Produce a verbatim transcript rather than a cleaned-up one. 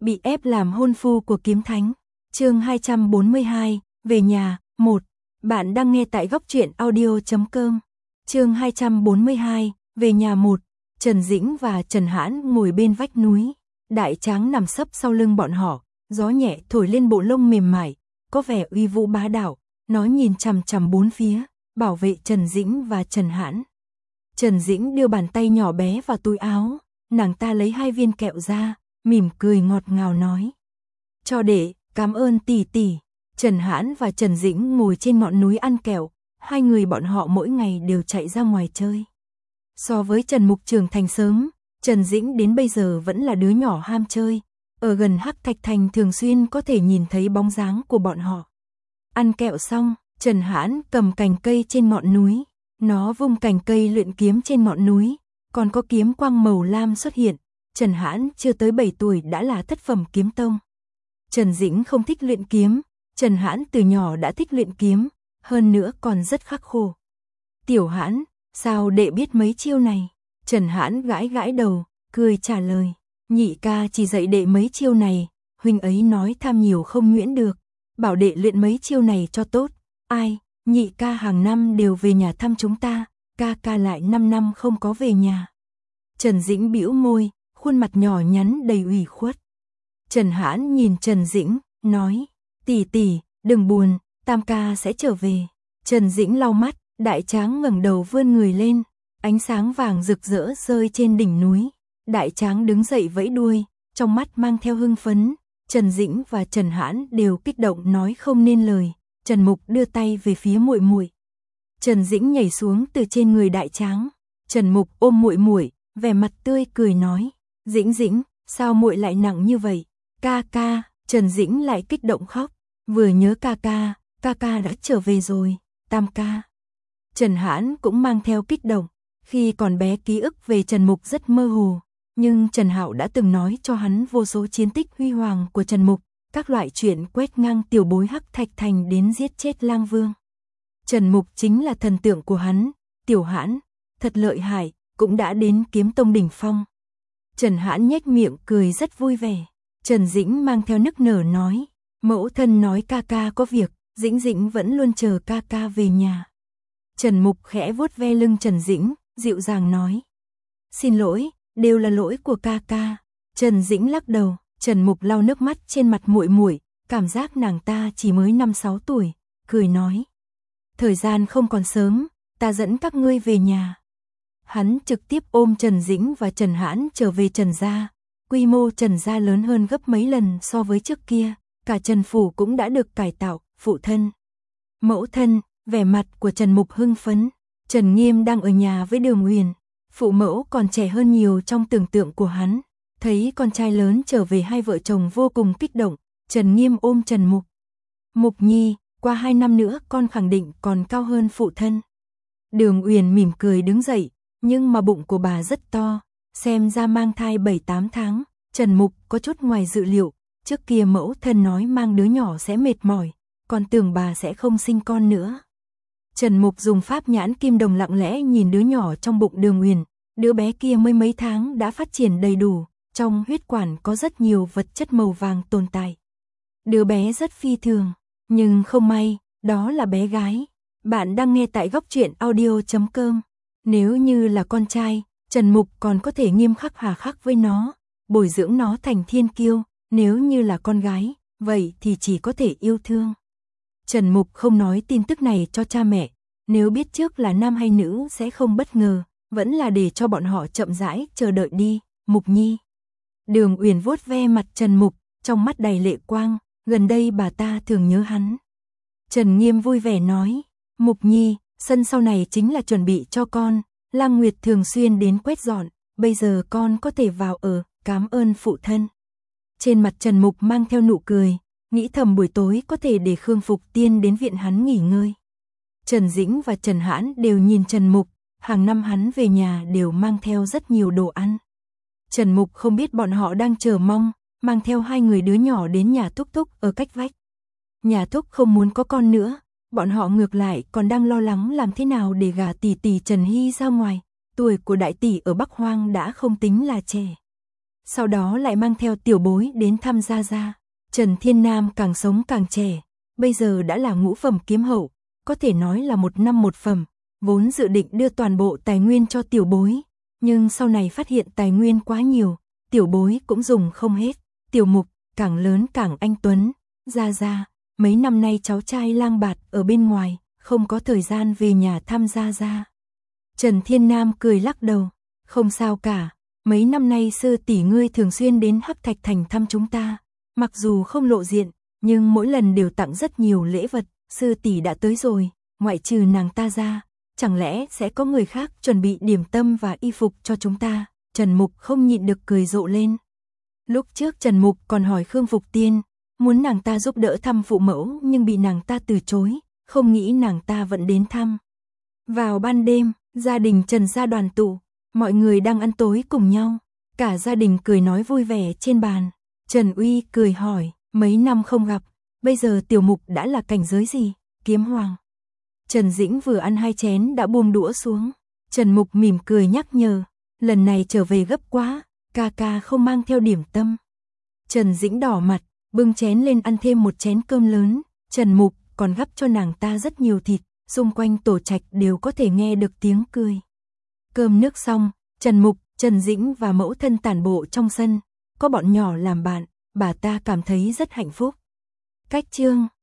Bị ép làm hôn phu của kiếm thánh. Chương hai trăm bốn mươi hai, về nhà. một. Bạn đang nghe tại góc truyện audio chấm com. Chương hai trăm bốn mươi hai, về nhà. một. Trần Dĩnh và Trần Hãn ngồi bên vách núi, Đại Tráng nằm sấp sau lưng bọn họ, gió nhẹ thổi lên bộ lông mềm mại, có vẻ uy vũ bá đạo, nó nhìn chằm chằm bốn phía, bảo vệ Trần Dĩnh và Trần Hãn. Trần Dĩnh đưa bàn tay nhỏ bé vào túi áo, nàng ta lấy hai viên kẹo ra, mỉm cười ngọt ngào nói: "Cho đệ, cảm ơn tỷ tỷ." Trần Hãn và Trần Dĩnh ngồi trên ngọn núi ăn kẹo, hai người bọn họ mỗi ngày đều chạy ra ngoài chơi. So với Trần Mục trưởng thành sớm, Trần Dĩnh đến bây giờ vẫn là đứa nhỏ ham chơi, ở gần Hắc Thạch Thành thường xuyên có thể nhìn thấy bóng dáng của bọn họ. Ăn kẹo xong, Trần Hãn cầm cành cây trên ngọn núi, nó vung cành cây luyện kiếm trên ngọn núi, còn có kiếm quang màu lam xuất hiện. Trần Hãn chưa tới bảy tuổi đã là thất phẩm kiếm tông. Trần Dĩnh không thích luyện kiếm, Trần Hãn từ nhỏ đã thích luyện kiếm, hơn nữa còn rất khắc khổ. "Tiểu Hãn, sao đệ biết mấy chiêu này?" Trần Hãn gãi gãi đầu, cười trả lời: "Nhị ca chỉ dạy đệ mấy chiêu này, huynh ấy nói tham nhiều không nhuyễn được, bảo đệ luyện mấy chiêu này cho tốt. Ai, nhị ca hàng năm đều về nhà thăm chúng ta, ca ca lại năm năm không có về nhà." Trần Dĩnh bĩu môi, khuôn mặt nhỏ nhắn đầy ủy khuất. Trần Hãn nhìn Trần Dĩnh, nói: "Tỷ tỷ, đừng buồn, tam ca sẽ trở về." Trần Dĩnh lau mắt, Đại Tráng ngẩng đầu vươn người lên, ánh sáng vàng rực rỡ rơi trên đỉnh núi. Đại Tráng đứng dậy vẫy đuôi, trong mắt mang theo hưng phấn. Trần Dĩnh và Trần Hãn đều kích động nói không nên lời. Trần Mục đưa tay về phía muội muội. Trần Dĩnh nhảy xuống từ trên người Đại Tráng. Trần Mục ôm muội muội, vẻ mặt tươi cười nói: "Dĩnh Dĩnh, sao muội lại nặng như vậy?" "Ca ca." Trần Dĩnh lại kích động khóc, vừa nhớ ca ca, ca ca đã trở về rồi, tam ca. Trần Hãn cũng mang theo kích động, khi còn bé ký ức về Trần Mục rất mơ hồ, nhưng Trần Hạo đã từng nói cho hắn vô số chiến tích huy hoàng của Trần Mục, các loại chuyện quét ngang tiểu bối Hắc Thạch Thành đến giết chết Lang Vương. Trần Mục chính là thần tượng của hắn. "Tiểu Hãn, thật lợi hại, cũng đã đến kiếm tông đỉnh phong." Trần Hãn nhếch miệng cười rất vui vẻ. Trần Dĩnh mang theo nức nở nói: "Mẫu thân nói ca ca có việc, Dĩnh Dĩnh vẫn luôn chờ ca ca về nhà." Trần Mục khẽ vuốt ve lưng Trần Dĩnh, dịu dàng nói: "Xin lỗi, đều là lỗi của ca ca." Trần Dĩnh lắc đầu. Trần Mục lau nước mắt trên mặt muội muội, cảm giác nàng ta chỉ mới năm sáu tuổi, cười nói: "Thời gian không còn sớm, ta dẫn các ngươi về nhà." Hắn trực tiếp ôm Trần Dĩnh và Trần Hãn trở về Trần gia. Quy mô Trần gia lớn hơn gấp mấy lần so với trước kia, cả Trần phủ cũng đã được cải tạo. "Phụ thân, mẫu thân." Vẻ mặt của Trần Mục hưng phấn. Trần Nghiêm đang ở nhà với Đường Uyển, phụ mẫu còn trẻ hơn nhiều trong tưởng tượng của hắn. Thấy con trai lớn trở về, hai vợ chồng vô cùng kích động. Trần Nghiêm ôm Trần Mục: "Mục Nhi, qua hai năm nữa con khẳng định còn cao hơn phụ thân." Đường Uyển mỉm cười đứng dậy, nhưng mà bụng của bà rất to, xem ra mang thai bảy tám tháng. Trần Mục có chút ngoài dự liệu, trước kia mẫu thân nói mang đứa nhỏ sẽ mệt mỏi, còn tưởng bà sẽ không sinh con nữa. Trần Mục dùng pháp nhãn kim đồng lặng lẽ nhìn đứa nhỏ trong bụng Đường Uyển, đứa bé kia mới mấy tháng đã phát triển đầy đủ, trong huyết quản có rất nhiều vật chất màu vàng tồn tại. Đứa bé rất phi thường, nhưng không may, đó là bé gái. Bạn đang nghe tại góc truyện audio chấm com. Nếu như là con trai, Trần Mục còn có thể nghiêm khắc hà khắc với nó, bồi dưỡng nó thành thiên kiêu, nếu như là con gái, vậy thì chỉ có thể yêu thương. Trần Mục không nói tin tức này cho cha mẹ, nếu biết trước là nam hay nữ sẽ không bất ngờ, vẫn là để cho bọn họ chậm rãi chờ đợi đi. "Mục Nhi." Đường Uyển vuốt ve mặt Trần Mục, trong mắt đầy lệ quang, gần đây bà ta thường nhớ hắn. Trần Nghiêm vui vẻ nói: "Mục Nhi, sân sau này chính là chuẩn bị cho con, Lang Nguyệt thường xuyên đến quét dọn, bây giờ con có thể vào ở, cảm ơn phụ thân." Trên mặt Trần Mục mang theo nụ cười, nghĩ thầm buổi tối có thể để Khương Phục Tiên đến viện hắn nghỉ ngơi. Trần Dĩnh và Trần Hãn đều nhìn Trần Mục, hàng năm hắn về nhà đều mang theo rất nhiều đồ ăn. Trần Mục không biết bọn họ đang chờ mong, mang theo hai người đứa nhỏ đến nhà Thúc Thúc ở cách vách. Nhà Thúc không muốn có con nữa, bọn họ ngược lại còn đang lo lắng làm thế nào để gả tỷ tỷ Trần Hy ra ngoài, tuổi của đại tỷ ở Bắc Hoang đã không tính là trẻ. sau đó lại mang theo tiểu bối đến thăm Gia Gia. Trần Thiên Nam càng sống càng trẻ, bây giờ đã là ngũ phẩm kiếm hậu, có thể nói là một năm một phẩm, vốn dự định đưa toàn bộ tài nguyên cho tiểu bối, nhưng sau này phát hiện tài nguyên quá nhiều, tiểu bối cũng dùng không hết. Tiểu Mục càng lớn càng anh tuấn, Gia Gia, mấy năm nay cháu trai lang bạt ở bên ngoài, không có thời gian về nhà thăm Gia Gia. Trần Thiên Nam cười lắc đầu, không sao cả, mấy năm nay sư tỷ ngươi thường xuyên đến Hắc Thạch Thành thăm chúng ta, mặc dù không lộ diện, nhưng mỗi lần đều tặng rất nhiều lễ vật, sư tỷ đã tới rồi, ngoại trừ nàng ta ra, chẳng lẽ sẽ có người khác chuẩn bị điểm tâm và y phục cho chúng ta? Trần Mục không nhịn được cười rộ lên. Lúc trước Trần Mục còn hỏi Khương Phục Tiên, muốn nàng ta giúp đỡ thăm phụ mẫu nhưng bị nàng ta từ chối, không nghĩ nàng ta vẫn đến thăm. Vào ban đêm, gia đình Trần gia đoàn tụ, mọi người đang ăn tối cùng nhau, cả gia đình cười nói vui vẻ trên bàn. Trần Uy cười hỏi, mấy năm không gặp, bây giờ Tiểu Mục đã là cảnh giới gì? Kiếm hoàng. Trần Dĩnh vừa ăn hai chén đã buông đũa xuống. Trần Mục mỉm cười nhắc nhở, lần này trở về gấp quá, ca ca không mang theo điểm tâm. Trần Dĩnh đỏ mặt, bưng chén lên ăn thêm một chén cơm lớn. Trần Mục còn gắp cho nàng ta rất nhiều thịt, xung quanh tổ trạch đều có thể nghe được tiếng cười. Cơm nước xong, Trần Mục, Trần Dĩnh và mẫu thân tản bộ trong sân, có bọn nhỏ làm bạn, bà ta cảm thấy rất hạnh phúc. Cách chương